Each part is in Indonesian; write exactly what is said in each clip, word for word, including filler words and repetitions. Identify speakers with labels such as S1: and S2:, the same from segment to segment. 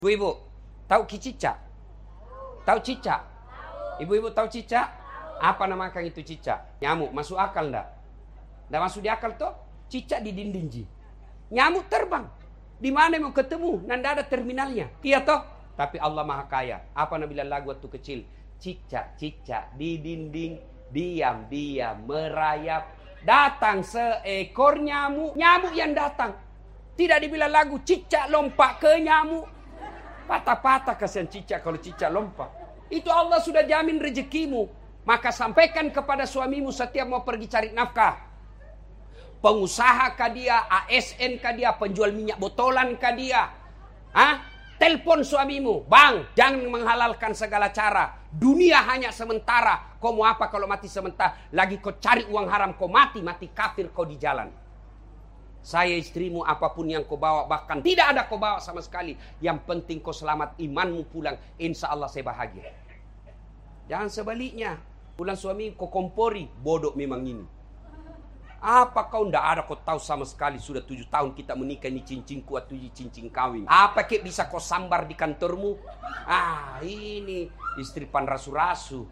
S1: Ibu-ibu, tahu cicak? Tahu cicak? Ibu-ibu tahu cicak? Apa namakan itu cicak? Nyamuk, masuk akal enggak? Enggak masuk di akal toh? Cicak di dinding ji. Nyamuk terbang. Di mana mau ketemu? Nanda ada terminalnya. Iya toh? Tapi Allah Maha Kaya. Apa Nabi bilang lagu waktu kecil? Cicak-cicak di dinding, diam-diam merayap. Datang seekor nyamuk. Nyamuk yang datang. Tidak dibilang lagu cicak lompat ke nyamuk. Patah-patah kasihan cicak kalau cicak lompat. Itu Allah sudah jamin rezekimu. Maka sampaikan kepada suamimu setiap mau pergi cari nafkah. Pengusaha kah dia, A S N kah dia, penjual minyak botolan kah dia. Hah? Telepon suamimu. Bang, jangan menghalalkan segala cara. Dunia hanya sementara. Kau mau apa kalau mati sementara? Lagi kau cari uang haram, kau mati, mati kafir kau di jalan. Saya istrimu apapun yang kau bawa, bahkan tidak ada kau bawa sama sekali. Yang penting kau selamat, imanmu pulang. Insya Allah saya bahagia. Jangan sebaliknya. Pulang suami kau kompori. Bodoh memang ini. Apa kau ndak ada kau tahu sama sekali. Sudah tujuh tahun kita menikah, ini cincin kuat, tujuh cincin kawin. Apa kek bisa kau sambar di kantormu? Ah ini istri pan rasu-rasu.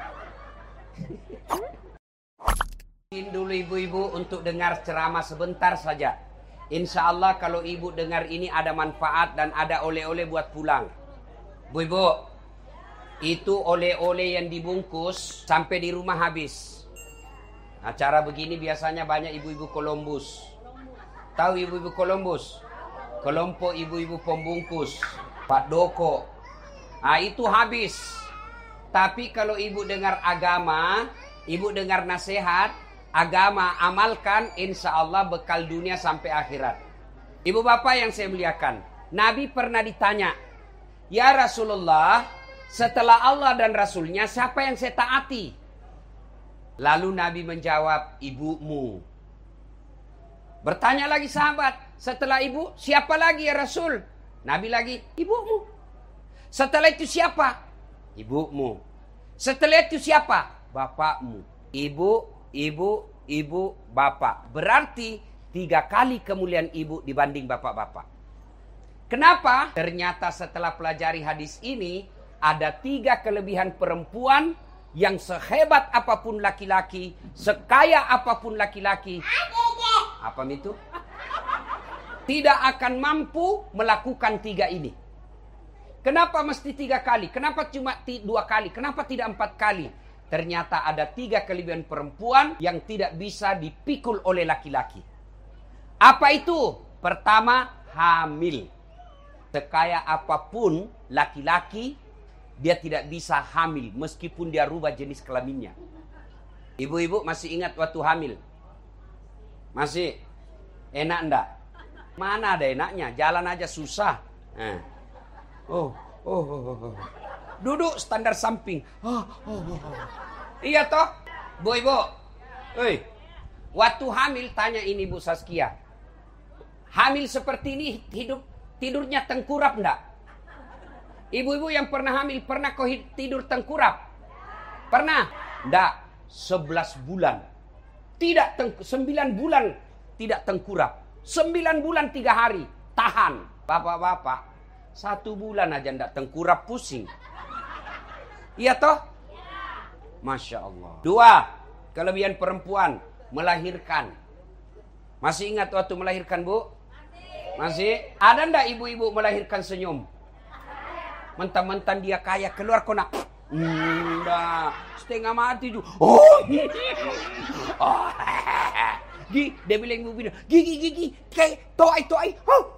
S1: Dulu ibu-ibu untuk dengar ceramah sebentar saja. Insya Allah kalau ibu dengar ini ada manfaat dan ada oleh-oleh buat pulang. Bu-ibu, itu oleh-oleh yang dibungkus sampai di rumah habis. Acara begini biasanya banyak ibu-ibu Columbus. Tahu ibu-ibu Columbus? Kelompok ibu-ibu pembungkus. Pak Doko. Nah itu habis. Tapi kalau ibu dengar agama, ibu dengar nasihat, agama amalkan, insya Allah bekal dunia sampai akhirat. Ibu bapak yang saya muliakan, Nabi pernah ditanya, ya Rasulullah, setelah Allah dan Rasulnya siapa yang saya taati? Lalu Nabi menjawab, ibumu. Bertanya lagi sahabat, setelah ibu siapa lagi ya Rasul? Nabi lagi, ibumu. Setelah itu siapa? Ibumu. Setelah itu siapa? Bapakmu. Ibu, ibu, ibu, bapak. Berarti tiga kali kemuliaan ibu dibanding bapak-bapak. Kenapa? Ternyata setelah pelajari hadis ini, ada tiga kelebihan perempuan yang sehebat apapun laki-laki, sekaya apapun laki-laki. Apa itu? Tidak akan mampu melakukan tiga ini. Kenapa mesti tiga kali? Kenapa cuma dua kali? Kenapa tidak empat kali? Ternyata ada tiga kelebihan perempuan yang tidak bisa dipikul oleh laki-laki. Apa itu? Pertama, hamil. Sekaya apapun laki-laki, dia tidak bisa hamil meskipun dia rubah jenis kelaminnya. Ibu-ibu masih ingat waktu hamil? Masih? Enak enggak? Mana ada enaknya? Jalan aja susah. Nah. Oh, oh, oh, oh. Duduk standar samping. Oh, oh, oh. Iya toh? Bu ibu. Oi. Waktu hamil tanya ini Bu Saskia. Hamil seperti ini hidup tidurnya tengkurap enggak? Ibu-ibu yang pernah hamil pernah kau tidur tengkurap? Pernah? Enggak. sebelas bulan. Tidak teng- sembilan bulan tidak tengkurap. sembilan bulan tiga hari. Tahan. Bapak-bapak, satu bulan aja enggak tengkurap pusing. Iya toh? Masya Allah. Dua, kelebihan perempuan, melahirkan. Masih ingat waktu melahirkan Bu? Masih? Ada enggak ibu-ibu melahirkan senyum? Mentang-mentang dia kaya, keluar kona. Enggak, setengah mati juga. Oh, oh. Gigi, dia bilang ibu bilang, gigi, gigi, kayak toai, toai.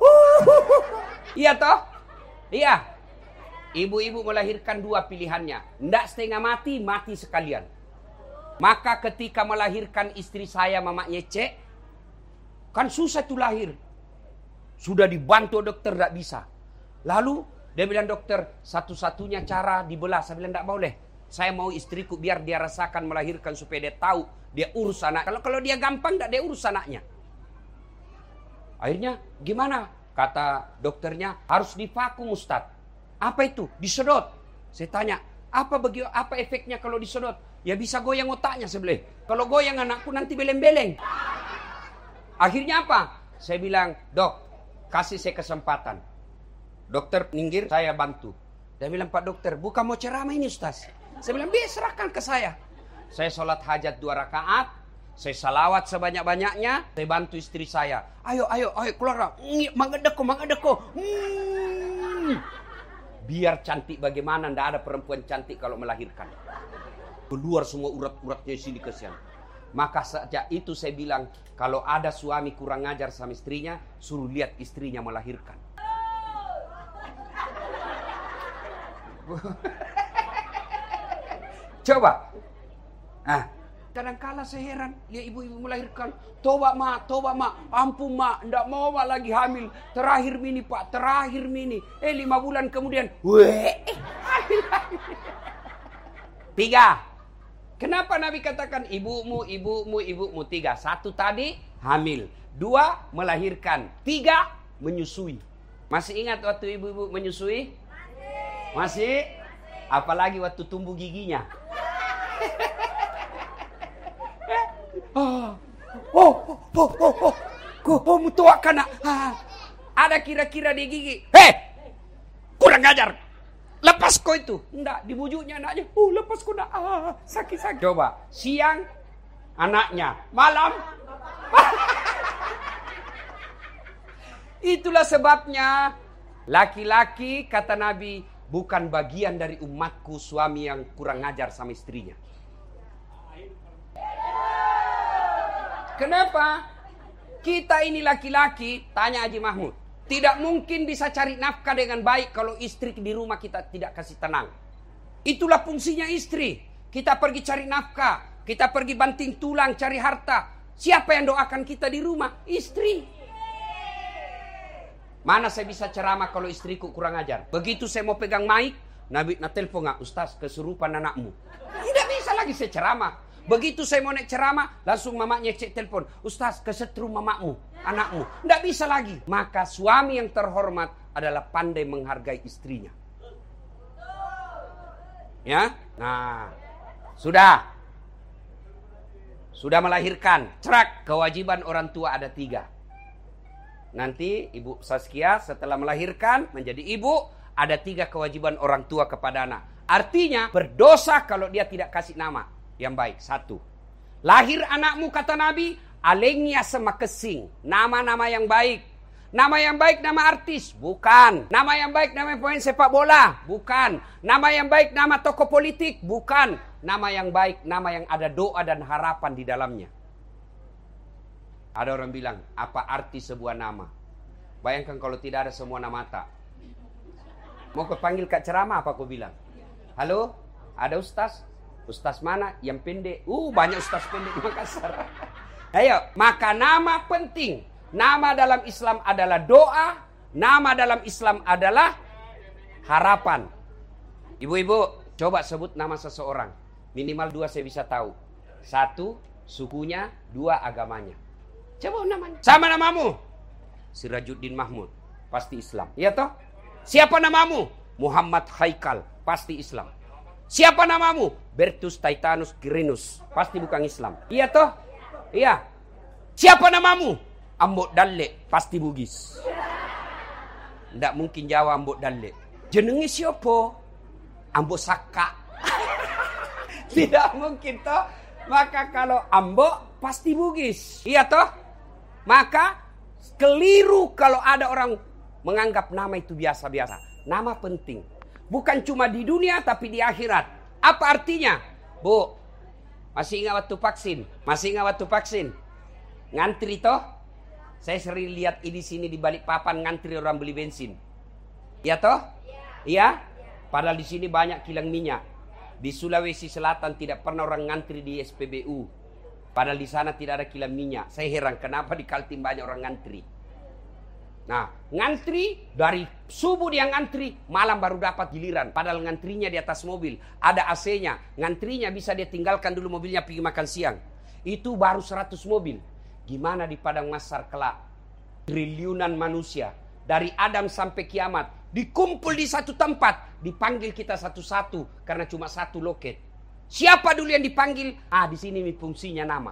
S1: Iya toh? Iya. Ibu-ibu melahirkan dua pilihannya. Enggak setengah mati, mati sekalian. Maka ketika melahirkan istri saya, Mama Nyece, kan susah tuh lahir. Sudah dibantu dokter, enggak bisa. Lalu dia bilang, dokter, satu-satunya cara dibelah. Saya bilang, enggak boleh. Saya mau istriku biar dia rasakan melahirkan supaya dia tahu. Dia urus anak. Kalau kalau dia gampang, enggak dia urus anaknya. Akhirnya, gimana? Kata dokternya, harus divakum Ustaz. Apa itu? Disedot. Saya tanya, apa bagi apa efeknya kalau disedot? Ya bisa goyang otaknya sebelah. Kalau goyang anakku nanti beleng-beleng. Akhirnya apa? Saya bilang, dok, kasih saya kesempatan. Dokter minggir, saya bantu. Dia bilang, Pak dokter, bukan mau ceramah ini Ustaz. Saya bilang, biar serahkan ke saya. Saya sholat hajat dua rakaat. Saya salawat sebanyak-banyaknya. Saya bantu istri saya. Ayo, ayo, ayo, keluar. Mangedeko, mangedeko. Hmm. Biar cantik bagaimana, ndak ada perempuan cantik kalau melahirkan. Keluar semua urat-uratnya sini ke sana. Maka sejak itu saya bilang, kalau ada suami kurang ajar sama istrinya, suruh lihat istrinya melahirkan. Coba. Ah, kadang-kala saya heran lihat ibu-ibu melahirkan. Toba mak, toba mak, ampun mak, ndak mau mak lagi hamil. Terakhir mini pak, terakhir mini. Eh lima bulan kemudian, weh, hamil lagi. Tiga. Kenapa Nabi katakan ibumu, ibumu, ibumu? Tiga. Satu tadi hamil. Dua melahirkan. Tiga menyusui. Masih ingat waktu ibu-ibu menyusui? Masih? Apalagi waktu tumbuh giginya. Oh, oh, oh, oh, oh, oh, oh, mutua kana. Ada kira-kira di gigi. Hei, kurang ajar. Lepas kau itu. Enggak, dibujuknya anaknya. Oh, lepas kau nak. Ah, sakit-sakit. Coba, siang anaknya, malam. Itulah sebabnya laki-laki kata Nabi bukan bagian dari umatku suami yang kurang ajar sama istrinya. Kenapa? Kita ini laki-laki, tanya Haji Mahmud, tidak mungkin bisa cari nafkah dengan baik kalau istri di rumah kita tidak kasih tenang. Itulah fungsinya istri. Kita pergi cari nafkah, kita pergi banting tulang cari harta. Siapa yang doakan kita di rumah? Istri. Mana saya bisa ceramah kalau istriku kurang ajar? Begitu saya mau pegang mic, Nabi na telepon nggak, Ustaz kesurupan anakmu. Tidak bisa lagi saya ceramah. Begitu saya mau naik ceramah, langsung mamanya cek telepon, Ustaz kesetrum mamamu, anakmu. Tidak bisa lagi. Maka suami yang terhormat adalah pandai menghargai istrinya. Ya, nah, sudah, sudah melahirkan. Cerak, kewajiban orang tua ada tiga. Nanti Ibu Saskia setelah melahirkan menjadi ibu, ada tiga kewajiban orang tua kepada anak. Artinya berdosa kalau dia tidak kasih nama yang baik. Satu, lahir anakmu kata Nabi, alengnya sama kesing. Nama-nama yang baik. Nama yang baik nama artis? Bukan. Nama yang baik nama pemain sepak bola? Bukan. Nama yang baik nama tokoh politik? Bukan. Nama yang baik nama yang ada doa dan harapan di dalamnya. Ada orang bilang, apa arti sebuah nama? Bayangkan kalau tidak ada semua nama tak. Mau kau panggil kak ceramah apa kau bilang? Halo, ada ustaz? Ustaz mana? Yang pendek. Uh, banyak ustaz pendek di Makassar. Ayo, maka nama penting. Nama dalam Islam adalah doa. Nama dalam Islam adalah harapan. Ibu-ibu, coba sebut nama seseorang. Minimal dua saya bisa tahu. Satu, sukunya. Dua, agamanya. Coba namanya. Sama namamu? Sirajuddin Mahmud. Pasti Islam. Iya toh? Siapa namamu? Muhammad Haikal. Pasti Islam. Siapa namamu? Bertus Titanus Quirinus. Pasti bukan Islam. Iya toh? Iya. Siapa namamu? Ambok Dalle. Pasti Bugis. Tidak mungkin Jawa Ambok Dalle. Jenengi siapa? Ambok Saka. Tidak mungkin toh. Maka kalau Ambok pasti Bugis. Iya toh? Maka keliru kalau ada orang menganggap nama itu biasa-biasa. Nama penting. Bukan cuma di dunia tapi di akhirat. Apa artinya? Bu, masih ingat waktu vaksin? Masih ingat waktu vaksin? Ngantri toh? Saya sering lihat di sini di balik papan ngantri orang beli bensin. Iya toh? Iya? Padahal di sini banyak kilang minyak. Di Sulawesi Selatan tidak pernah orang ngantri di S P B U. Padahal di sana tidak ada kilang minyak. Saya heran kenapa di Kaltim banyak orang ngantri. Nah, ngantri dari subuh dia ngantri, malam baru dapat giliran. Padahal ngantrinya di atas mobil, ada A C-nya. Ngantrinya bisa dia tinggalkan dulu mobilnya pergi makan siang. Itu baru seratus mobil. Gimana di padang mahsyar kelak? Triliunan manusia dari Adam sampai kiamat dikumpul di satu tempat, dipanggil kita satu-satu karena cuma satu loket. Siapa dulu yang dipanggil? Ah, di sini fungsinya nama.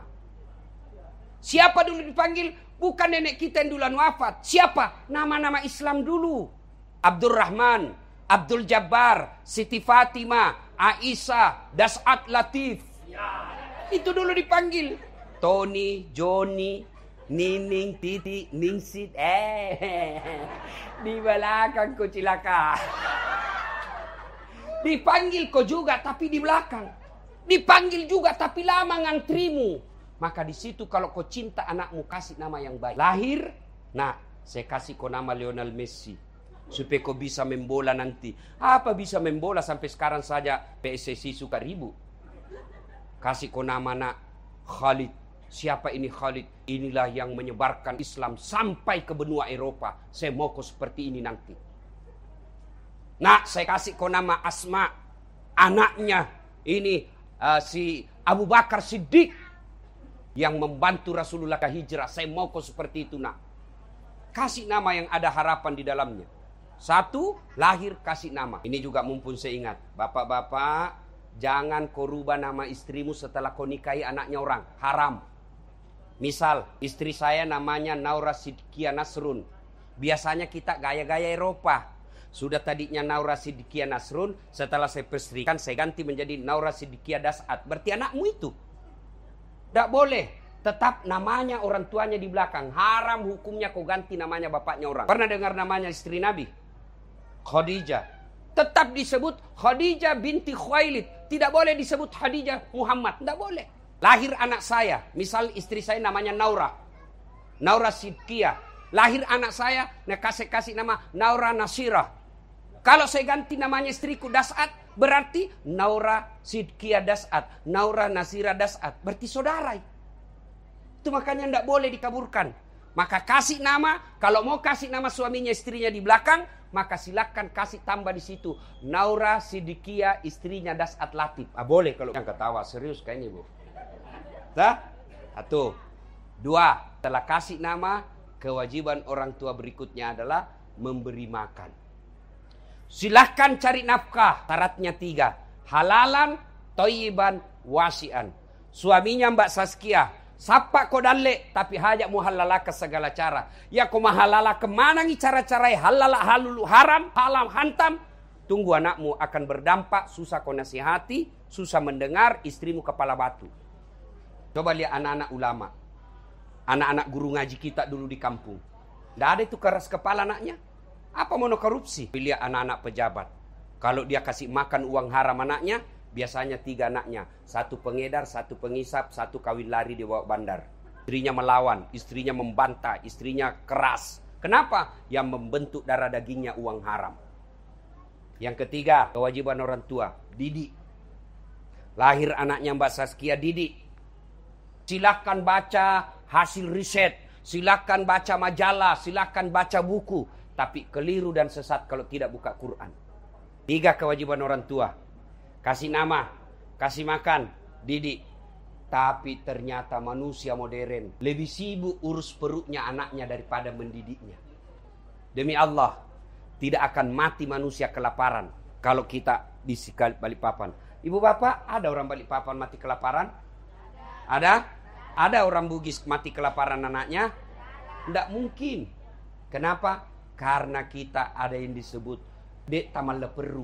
S1: Siapa dulu dipanggil? Bukan nenek kita yang duluan wafat. Siapa? Nama-nama Islam dulu. Abdurrahman, Abdul Jabbar, Siti Fatimah, Aisyah, Das'at Latif. Itu dulu dipanggil. Tony, Johnny, Nining, Titi, Ningsit. Eh, di belakang kau cilaka. Dipanggil kau juga tapi di belakang. Dipanggil juga tapi lama ngantrimu. Maka di situ kalau kau cinta anakmu kasih nama yang baik. Lahir, nah saya kasih kau nama Lionel Messi. Supaya kau bisa membola nanti. Apa bisa membola sampai sekarang saja P S S I suka ribut. Kasih kau nama nak Khalid. Siapa ini Khalid? Inilah yang menyebarkan Islam sampai ke benua Eropa. Saya mau kau seperti ini nanti. Nah, saya kasih kau nama Asma. Anaknya ini uh, si Abu Bakar Siddiq yang membantu Rasulullah ke hijrah. Saya mau kau seperti itu nak. Kasih nama yang ada harapan di dalamnya. Satu, lahir kasih nama. Ini juga mumpun saya ingat. Bapak-bapak, jangan kau rubah nama istrimu setelah kau nikahi anaknya orang. Haram. Misal, istri saya namanya Naura Sidkia Nasrun. Biasanya kita gaya-gaya Eropa. Sudah tadinya Naura Sidkia Nasrun, setelah saya pestrikan, saya ganti menjadi Naura Sidkia Das'at. Berarti anakmu itu. Tidak boleh. Tetap namanya orang tuanya di belakang. Haram hukumnya kau ganti namanya bapaknya orang. Pernah dengar namanya istri Nabi? Khadijah. Tetap disebut Khadijah binti Khuwailid. Tidak boleh disebut Khadijah Muhammad. Tidak boleh. Lahir anak saya. Misal istri saya namanya Naura. Naura Sidkia. Lahir anak saya. Nah kasih-kasih nama Naura Nasirah. Kalau saya ganti namanya istriku Das'at. Berarti Naura Sidkia Das'at. Naura Nasirah Das'at. Berarti saudara. Itu makanya tidak boleh dikaburkan. Maka kasih nama. Kalau mau kasih nama suaminya istrinya di belakang. Maka silakan kasih tambah di situ Naura Siddiqia istrinya Das'at Latif. Ah boleh kalau yang ketawa serius kayaknya bu. Dah? Satu. Dua. Setelah kasih nama, kewajiban orang tua berikutnya adalah memberi makan. Silakan cari nafkah. Syaratnya tiga. Halalan, thayyiban, wasi'an. Suaminya Mbak Saskia. Sapa kau dalle tapi hajak mu halala ke segala cara. Ya kau mahalala kemana nih cara-cara halala halulu haram halam hantam. Tunggu anakmu akan berdampak. Susah kau nasihati, susah mendengar, istrimu kepala batu. Coba lihat anak-anak ulama, anak-anak guru ngaji kita dulu di kampung. Tidak ada itu keras kepala anaknya. Apa mau korupsi? Lihat anak-anak pejabat. Kalau dia kasih makan uang haram anaknya, biasanya tiga anaknya. Satu pengedar, satu pengisap, satu kawin lari di bawah bandar. Istrinya melawan, istrinya membantah, istrinya keras. Kenapa? Yang membentuk darah dagingnya uang haram. Yang ketiga, kewajiban orang tua, didik. Lahir anaknya Mbak Saskia, didik. Silakan baca hasil riset, silakan baca majalah, silakan baca buku. Tapi keliru dan sesat kalau tidak buka Quran. Tiga kewajiban orang tua. Kasih nama, kasih makan, didik. Tapi ternyata manusia modern lebih sibuk urus perutnya anaknya daripada mendidiknya. Demi Allah, tidak akan mati manusia kelaparan kalau kita di Balikpapan. Ibu bapak, ada orang Balikpapan mati kelaparan? Ada? Ada orang Bugis mati kelaparan anaknya? Tidak mungkin. Kenapa? Karena kita ada yang disebut dek taman leperu.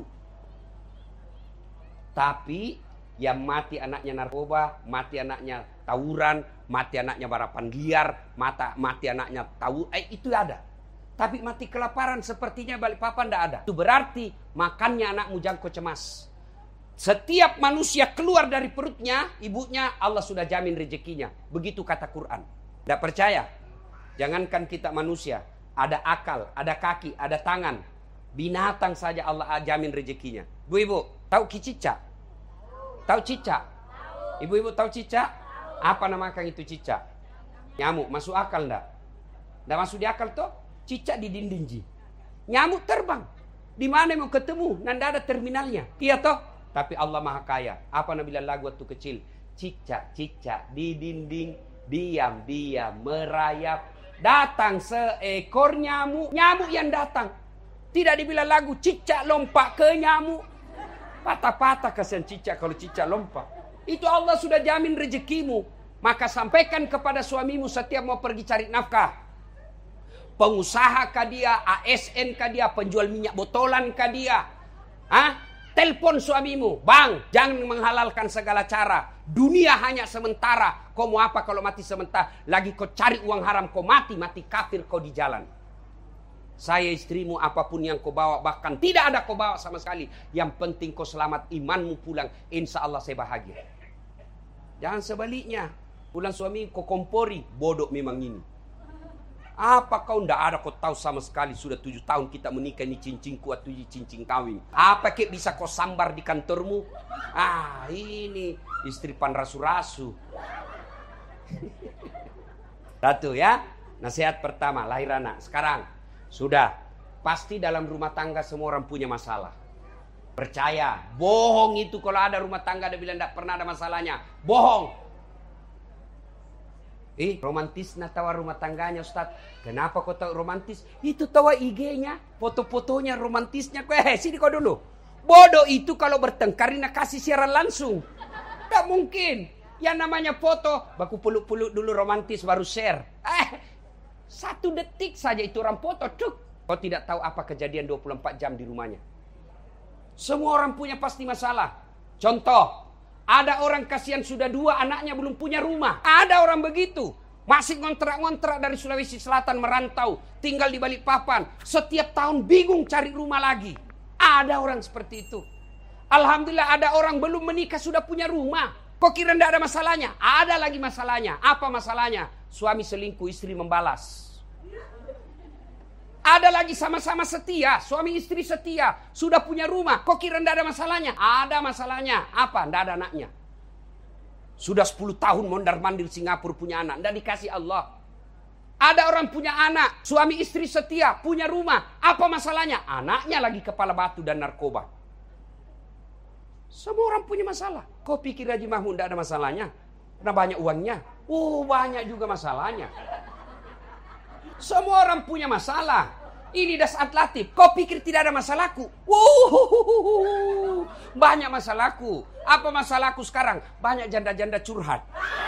S1: Tapi yang mati anaknya narkoba, mati anaknya tawuran, mati anaknya balapan liar, mata, mati anaknya tahu, eh itu ada. Tapi mati kelaparan sepertinya Balikpapan tidak ada. Itu berarti makannya anakmu jangko cemas. Setiap manusia keluar dari perutnya, ibunya, Allah sudah jamin rezekinya. Begitu kata Quran. Tidak percaya? Jangankan kita manusia, ada akal, ada kaki, ada tangan. Binatang saja Allah jamin rezekinya. Bu-ibu, tahu kicicak? Tahu cicak? Ibu-ibu tahu cicak? Apa namakan itu cicak? Nyamuk, masuk akal enggak? Enggak masuk di akal toh? Cicak di dinding ji. Nyamuk terbang. Di mana mau ketemu? Nanda ada terminalnya. Iya toh? Tapi Allah Maha Kaya. Apa Nabi lagu waktu kecil? Cicak, cicak di dinding, diam, diam, merayap. Datang seekor nyamuk. Nyamuk yang datang. Tidak dibilang lagu cicak lompat ke nyamuk. Patah-patah kasihan cicak kalau cicak lompat. Itu Allah sudah jamin rezekimu. Maka sampaikan kepada suamimu setiap mau pergi cari nafkah. Pengusaha kah dia? A S N kah dia? Penjual minyak botolan kah dia? Hah? Telepon suamimu, bang, jangan menghalalkan segala cara. Dunia hanya sementara. Kau mau apa kalau mati sementara? Lagi kau cari uang haram, kau mati, mati kafir kau di jalan. Saya istrimu, apapun yang kau bawa, bahkan tidak ada kau bawa sama sekali. Yang penting kau selamat, imanmu pulang. Insya Allah saya bahagia. Jangan sebaliknya. Pulang suami kau kompori, bodoh memang ini. Apa kau ndak ada kau tahu sama sekali sudah tujuh tahun kita menikah, ini cincin kuat tujuh cincin kawin. Apa kek bisa kau sambar di kantormu? Ah ini istri pan rasu-rasu. Satu ya, nasihat pertama lahir anak. Sekarang sudah pasti dalam rumah tangga semua orang punya masalah. Percaya, bohong itu kalau ada rumah tangga ada bilang ndak pernah ada masalahnya. Bohong. Eh, romantis nah tawa rumah tangganya Ustaz. Kenapa kau tahu romantis? Itu tawa I G-nya, foto-fotonya romantisnya. Eh, sini kau dulu. Bodoh itu kalau bertengkar nak kasih siaran langsung. Tak mungkin. Yang namanya foto, baku peluk-peluk dulu romantis baru share. Eh, satu detik saja itu orang foto, cuk. Kau tidak tahu apa kejadian dua puluh empat jam di rumahnya. Semua orang punya pasti masalah. Contoh, ada orang kasihan sudah dua anaknya belum punya rumah. Ada orang begitu. Masih ngontrak-ngontrak dari Sulawesi Selatan merantau. Tinggal di Balikpapan. Setiap tahun bingung cari rumah lagi. Ada orang seperti itu. Alhamdulillah ada orang belum menikah sudah punya rumah. Kok kira tidak ada masalahnya? Ada lagi masalahnya. Apa masalahnya? Suami selingkuh, istri membalas. Ada lagi sama-sama setia, suami istri setia, sudah punya rumah. Kok kira tidak ada masalahnya? Ada masalahnya. Apa? Tidak ada anaknya. Sudah sepuluh tahun mondar-mandir Singapura punya anak. Tidak dikasih Allah. Ada orang punya anak, suami istri setia, punya rumah. Apa masalahnya? Anaknya lagi kepala batu dan narkoba. Semua orang punya masalah. Kau pikir Haji Mahmud tidak ada masalahnya? Karena banyak uangnya. Oh, banyak juga masalahnya. Semua orang punya masalah. Ini dasar latif. Kau pikir tidak ada masalahku? Wuh, banyak masalahku. Apa masalahku sekarang? Banyak janda-janda curhat.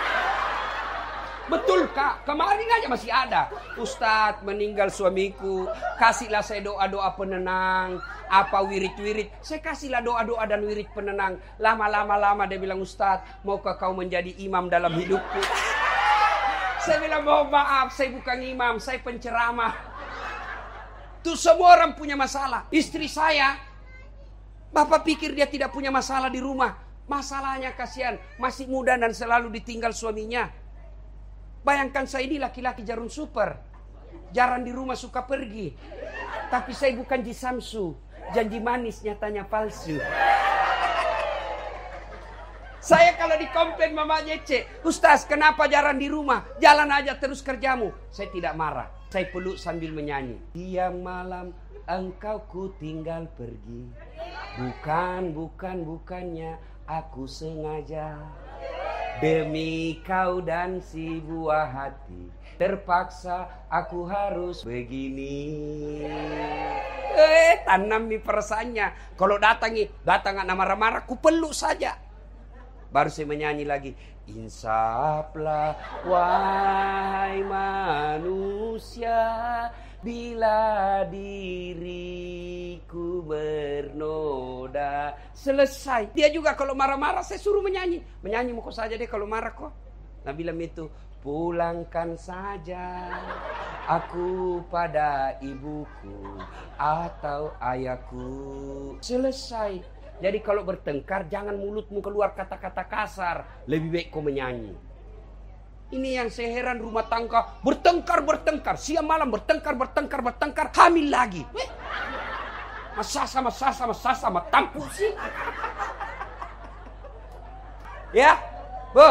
S1: Betul kak, kemarin aja masih ada. Ustadz meninggal suamiku, kasihlah saya doa-doa penenang. Apa wirid-wirid, saya kasihlah doa-doa dan wirid penenang. Lama-lama lama dia bilang, Ustadz maukah kau menjadi imam dalam hidupku? Saya bilang, mohon maaf, saya bukan imam, saya penceramah. Tuh semua orang punya masalah. Istri saya, bapak pikir dia tidak punya masalah di rumah. Masalahnya kasihan, masih muda dan selalu ditinggal suaminya. Bayangkan saya ini laki-laki jarum super. Jarang di rumah, suka pergi. Tapi saya bukan Ji Samsu. Janji manis nyatanya palsu. Saya kalau dikomplain mamanya Cek, Ustaz kenapa jarang di rumah? Jalan aja terus kerjamu. Saya tidak marah. Saya peluk sambil menyanyi. Siang malam engkau ku tinggal pergi. Bukan, bukan, bukannya aku sengaja. Demi kau dan si buah hati. Terpaksa aku harus begini. Eh, tanam nih perasaannya. Kalau datangi, datang anak marah-marah, ku peluk saja. Baru saya menyanyi lagi. Insaflah wahai manusia, bila diriku bernoda. Selesai. Dia juga kalau marah-marah saya suruh menyanyi. Menyanyi muka saja deh kalau marah kok. Nabi bilang itu, pulangkan saja aku pada ibuku atau ayahku. Selesai. Jadi kalau bertengkar jangan mulutmu keluar kata-kata kasar. Lebih baik kau menyanyi. Ini yang saya heran rumah tangga. Bertengkar, bertengkar. Siang malam bertengkar, bertengkar, bertengkar. Hamil lagi. Masa sama masa sama masa sama tampuk sih. Ya, Bu.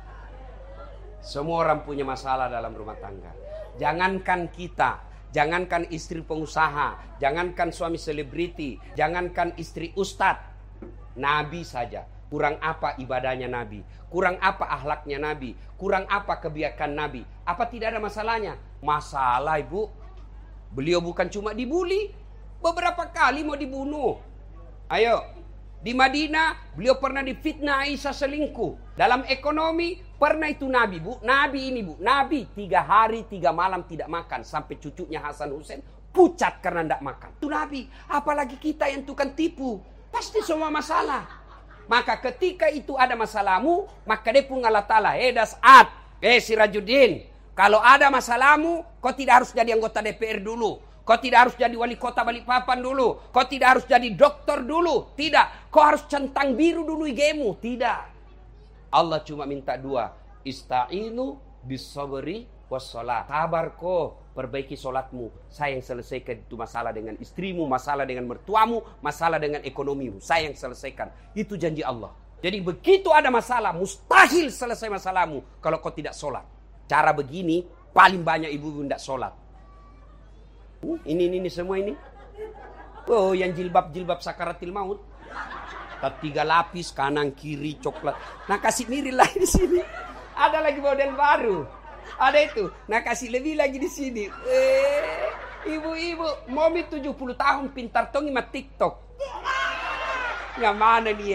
S1: Semua orang punya masalah dalam rumah tangga. Jangankan kita. Jangankan istri pengusaha, jangankan suami selebriti, jangankan istri ustadz. Nabi saja, kurang apa ibadahnya Nabi? Kurang apa akhlaknya Nabi? Kurang apa kebiakan Nabi? Apa tidak ada masalahnya? Masalah ibu. Beliau bukan cuma dibuli, beberapa kali mau dibunuh. Ayo, Di Madinah, beliau pernah difitnah Aisyah selingkuh. Dalam ekonomi, pernah itu Nabi, Bu. Nabi ini, Bu. Nabi tiga hari, tiga malam tidak makan. Sampai cucunya Hasan Hussein pucat karena tidak makan. Itu Nabi. Apalagi kita yang tukang tipu. Pasti semua masalah. Maka ketika itu ada masalahmu, maka dia pun Allah Ta'ala. Eh Das'ad, eh Sirajuddin. Kalau ada masalahmu, kau tidak harus jadi anggota D P R dulu. Kau tidak harus jadi wali kota Balikpapan dulu. Kau tidak harus jadi dokter dulu. Tidak. Kau harus centang biru dulu I G-mu. Tidak. Allah cuma minta dua. Ista'inu bis-sabri was-shalah. Sabar kau. Perbaiki solatmu. Saya yang selesaikan itu masalah dengan istrimu. Masalah dengan mertuamu. Masalah dengan ekonomimu. Saya yang selesaikan. Itu janji Allah. Jadi begitu ada masalah. Mustahil selesai masalahmu. Kalau kau tidak solat. Cara begini. Paling banyak ibu-ibu tidak solat. Uh, ini, ini, ini semua ini. Oh, yang jilbab-jilbab sakaratil maut. Tiga lapis, kanan, kiri, coklat. Nah, kasih mirip lagi di sini. Ada lagi model baru. Ada itu. Nah, kasih lebih lagi di sini. Eh, ibu-ibu, momi tujuh puluh tahun pintar tongi sama TikTok. Yang mana nih?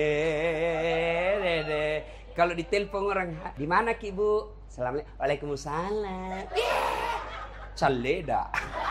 S1: Eh, kalau ditelepon orang, di mana Ki Bu? Assalamualaikum. Waalaikumsalam. Caleda.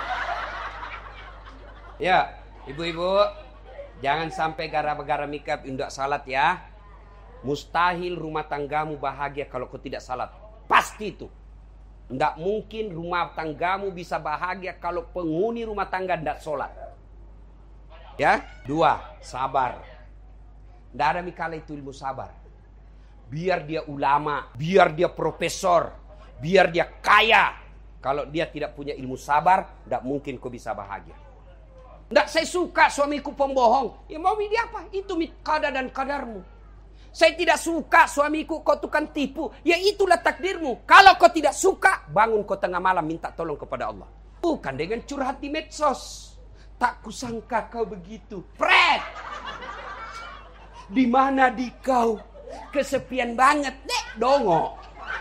S1: Ya, ibu-ibu, jangan sampai gara-gara mikap indak salat ya. Mustahil rumah tanggamu bahagia kalau kau tidak salat. Pasti itu. Tidak mungkin rumah tanggamu bisa bahagia kalau penghuni rumah tangga tidak salat. Ya, dua, sabar. Tidak ada mikala itu ilmu sabar. Biar dia ulama, biar dia profesor, biar dia kaya. Kalau dia tidak punya ilmu sabar, tidak mungkin kau bisa bahagia. Tidak, saya suka suamiku pembohong. Ya mau dia apa? Itu kadar dan kadarmu. Saya tidak suka suamiku kau tukang tipu. Ya itulah takdirmu. Kalau kau tidak suka, bangun kau tengah malam minta tolong kepada Allah. Bukan dengan curhat di medsos. Tak kusangka kau begitu. Fred! Di mana di kau? Kesepian banget. Nek, dongo.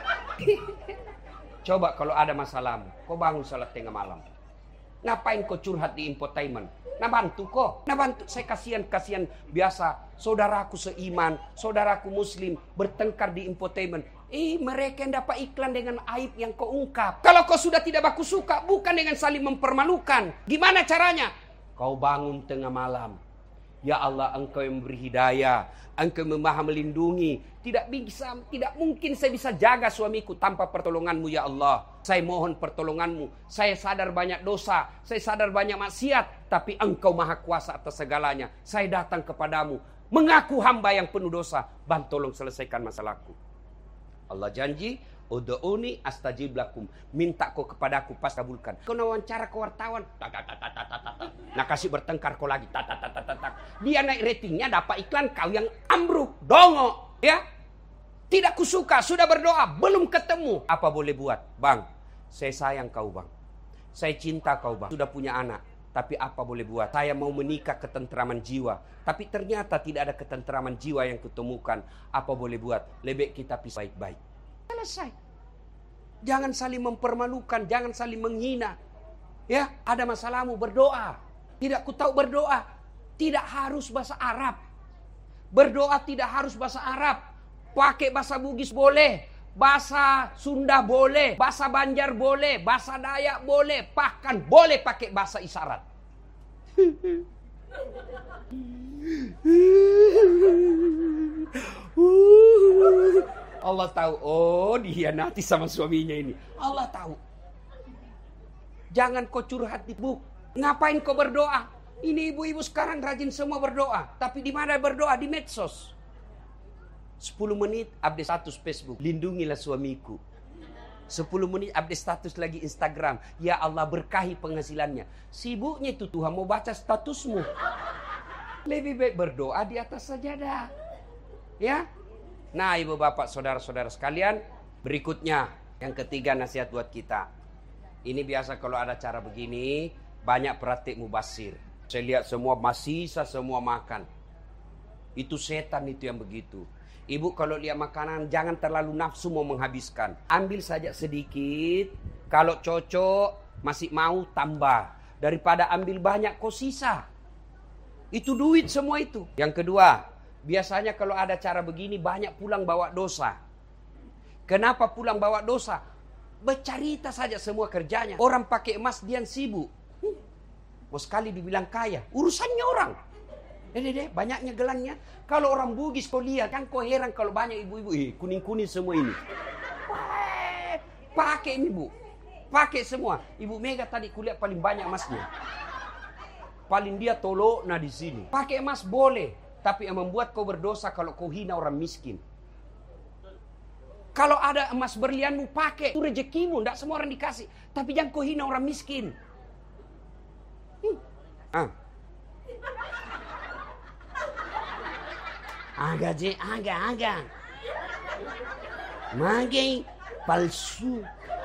S1: Coba kalau ada masalahmu, kau bangun salat tengah malam. Ngapain kau curhat di infotainment? Nah bantu kok. Nah bantu. Saya kasihan-kasihan biasa. Saudaraku seiman, saudaraku muslim bertengkar di infotainment. Eh mereka yang dapat iklan dengan aib yang kau ungkap. Kalau kau sudah tidak baku suka, bukan dengan saling mempermalukan. Gimana caranya? Kau bangun tengah malam. Ya Allah, Engkau yang memberi hidayah. Engkau yang maha melindungi. Tidak bisa, tidak mungkin saya bisa jaga suamiku tanpa pertolongan-Mu ya Allah. Saya mohon pertolongan-Mu. Saya sadar banyak dosa. Saya sadar banyak maksiat. Tapi Engkau maha kuasa atas segalanya. Saya datang kepadamu. Mengaku hamba yang penuh dosa. Bantu tolong selesaikan masalahku. Allah janji. Udu'uni astajib lakum. Minta kau kepadaku pas kabulkan. Kau wawancara ke wartawan. Nah kasih bertengkar kau lagi. Dia naik ratingnya dapat iklan kau yang ambruk. Dongo. Ya. Tidak kusuka. Sudah berdoa. Belum ketemu. Apa boleh buat? Bang. Saya sayang kau bang. Saya cinta kau bang. Sudah punya anak. Tapi apa boleh buat? Saya mau menikah ketentraman jiwa. Tapi ternyata tidak ada ketentraman jiwa yang kutemukan. Apa boleh buat? Lebih kita pisah baik-baik. Selesai. Jangan saling mempermalukan, jangan saling menghina. Ya, ada masalahmu berdoa. Tidak ku tahu berdoa. Tidak harus bahasa Arab. Berdoa tidak harus bahasa Arab. Pakai bahasa Bugis boleh, bahasa Sunda boleh, bahasa Banjar boleh, bahasa Dayak boleh, bahkan boleh pakai bahasa isyarat. Allah tahu, oh dihianati sama suaminya ini. Allah tahu. Jangan kau curhat di buk. Ngapain kau berdoa? Ini ibu-ibu sekarang rajin semua berdoa. Tapi di mana berdoa? Di medsos. sepuluh menit update status Facebook. Lindungilah suamiku. sepuluh menit update status lagi Instagram. Ya Allah berkahi penghasilannya. Sibuknya itu Tuhan mau baca statusmu. Lebih baik berdoa di atas sajadah. Ya. Nah ibu bapak saudara-saudara sekalian. Berikutnya yang ketiga nasihat buat kita. Ini biasa kalau ada cara begini. Banyak praktik mubasir. Saya lihat semua masih sisa semua makan. Itu setan itu yang begitu. Ibu kalau lihat makanan jangan terlalu nafsu mau menghabiskan. Ambil saja sedikit. Kalau cocok masih mau tambah. Daripada ambil banyak kok sisa. Itu duit semua itu. Yang kedua, biasanya kalau ada cara begini banyak pulang bawa dosa. Kenapa pulang bawa dosa? Bercerita saja semua kerjanya. Orang pakai emas dia sibuk. Hmm. Mau sekali dibilang kaya, urusannya orang. Deh, deh, banyaknya gelangnya. Kalau orang Bugis kau lihat, kan kau heran kalau banyak ibu-ibu. Eh, kuning-kuning semua ini. Eh, pakai ini bu. Pakai semua. Ibu Mega tadi kulihat paling banyak emasnya. Paling dia tolok nah di sini. Pakai emas boleh. Tapi yang membuat kau berdosa kalau kau hina orang miskin. Kalau ada emas berlianmu pakai. Itu rezekimu. Tidak semua orang dikasih. Tapi jangan kau hina orang miskin. Hmm. Ah. Agak je, agak, agak. Magai palsu.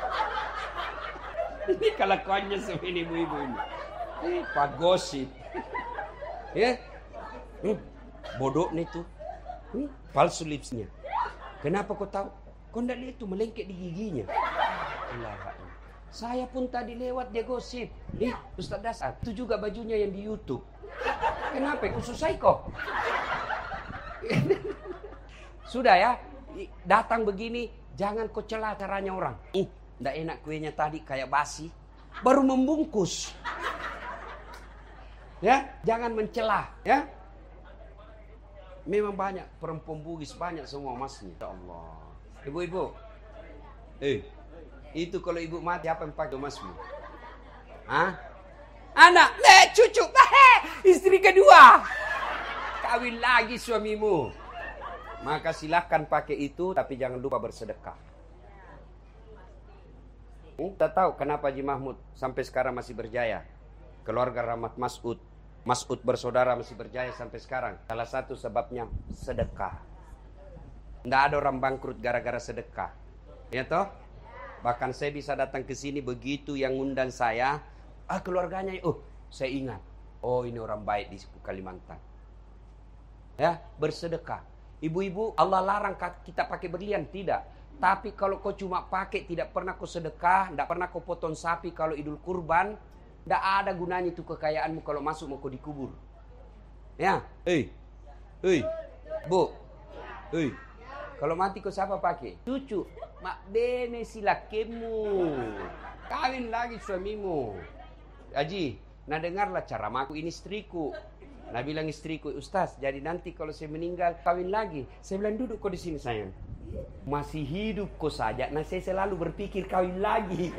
S1: Ini kelakuannya seperti ibu-ibu ini. Eh, pak gosip. Ya, hmm. Bodoh nih tuh. Hmm. Palsu lipsnya. Kenapa kau tahu? Kau tidak lihat itu melengket di giginya. Allah. Saya pun tadi lewat dia gosip. Nih, Ustaz Dasar. Itu juga bajunya yang di YouTube. Kenapa? Kau susah kok. Sudah ya, datang begini, jangan kau celah caranya orang. Ih, ndak enak kuenya tadi kayak basi, baru membungkus. Ya, jangan mencela, ya. Memang banyak perempuan Bugis, banyak semua emasnya. Ya Allah. Ibu-ibu, eh, itu kalau ibu mati apa yang pakai emasmu? Hah? Anak, le, cucu, eh, istri kedua. Kawin lagi suamimu. Maka silahkan pakai itu, tapi jangan lupa bersedekah. Kita tahu kenapa Haji Mahmud sampai sekarang masih berjaya. Keluarga Rahmat Mas'ud, Mas'ud bersaudara masih berjaya sampai sekarang. Salah satu sebabnya sedekah. Tidak ada orang bangkrut gara-gara sedekah. Ya toh? Bahkan saya bisa datang ke sini begitu yang ngundang saya. Ah keluarganya, oh saya ingat. Oh ini orang baik di suku Kalimantan. Ya, bersedekah. Ibu-ibu, Allah larang kita pakai berlian, tidak. Tapi kalau kau cuma pakai, tidak pernah kau sedekah, tidak pernah kau potong sapi kalau Idul Kurban, tidak ada gunanya itu kekayaanmu kalau masuk mau kau dikubur. Ya, hei, hei, bu, hei, kalau mati kau siapa pakai? Cucu, mak bene silakemu, kawin lagi suamimu. Haji, nah dengarlah cara maku ini istriku. Nah bilang istriku, Ustaz, jadi nanti kalau saya meninggal kawin lagi. Saya bilang duduk kau di sini sayang. Masih hidup kau saja. Nah saya selalu berpikir kawin lagi.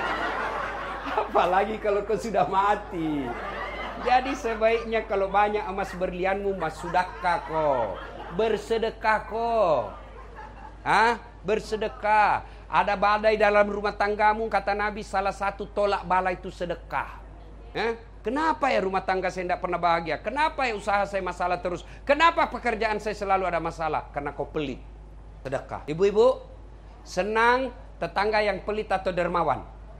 S1: Apalagi kalau kau sudah mati. Jadi sebaiknya kalau banyak emas berlianmu, mas sedekah kau, bersedekah kau. Hah? Bersedekah. Ada badai dalam rumah tanggamu, kata Nabi salah satu tolak bala itu sedekah. Hah? Kenapa ya rumah tangga saya tidak pernah bahagia? Kenapa ya usaha saya masalah terus? Kenapa pekerjaan saya selalu ada masalah? Karena kau pelit. Sedekah. Ibu-ibu, senang tetangga yang pelit atau dermawan?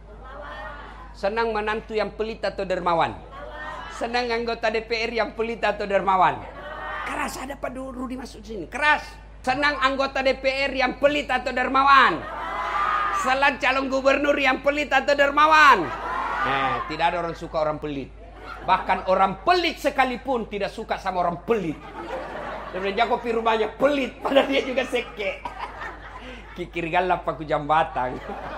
S1: Senang menantu yang pelit atau dermawan? Senang anggota D P R yang pelit atau dermawan? Keras, ada Pak Rudi masuk sini. Keras. Senang anggota D P R yang pelit atau dermawan? Senang calon gubernur yang pelit atau dermawan? Nah, tidak ada orang suka orang pelit. Bahkan orang pelit sekalipun tidak suka sama orang pelit. Dan jago pi rumahnya pelit, padahal dia juga seke. Kikir galap paku jambatan.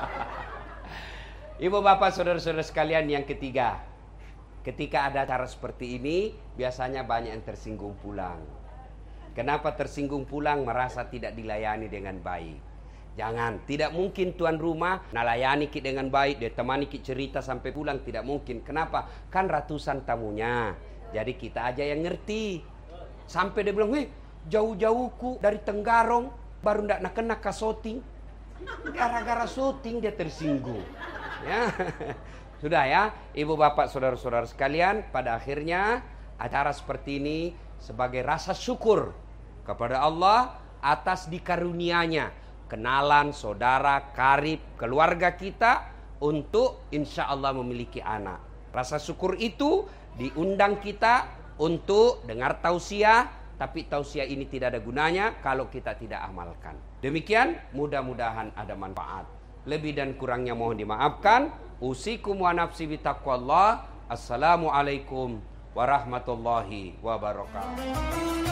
S1: Ibu bapak saudara-saudara sekalian, yang ketiga. Ketika ada cara seperti ini, biasanya banyak yang tersinggung pulang. Kenapa tersinggung pulang? Merasa tidak dilayani dengan baik. Jangan, tidak mungkin tuan rumah nalayani ki dengan baik, dia temani ki cerita sampai pulang, tidak mungkin. Kenapa? Kan ratusan tamunya. Jadi kita aja yang ngerti. Sampai dia bilang, "Hei, jauh-jauhku dari Tenggarong baru ndak nak kena ka syuting." Gara-gara syuting dia tersinggung. Ya. Sudah ya, ibu bapak saudara-saudara sekalian, pada akhirnya acara seperti ini sebagai rasa syukur kepada Allah atas dikarunianya kenalan, saudara, karib, keluarga kita untuk insya Allah memiliki anak. Rasa syukur itu diundang kita untuk dengar tausiah, tapi tausiah ini tidak ada gunanya kalau kita tidak amalkan. Demikian, mudah-mudahan ada manfaat. Lebih dan kurangnya mohon dimaafkan. Usikum wa nafsi bitaqwallah. Assalamualaikum warahmatullahi wabarakatuh.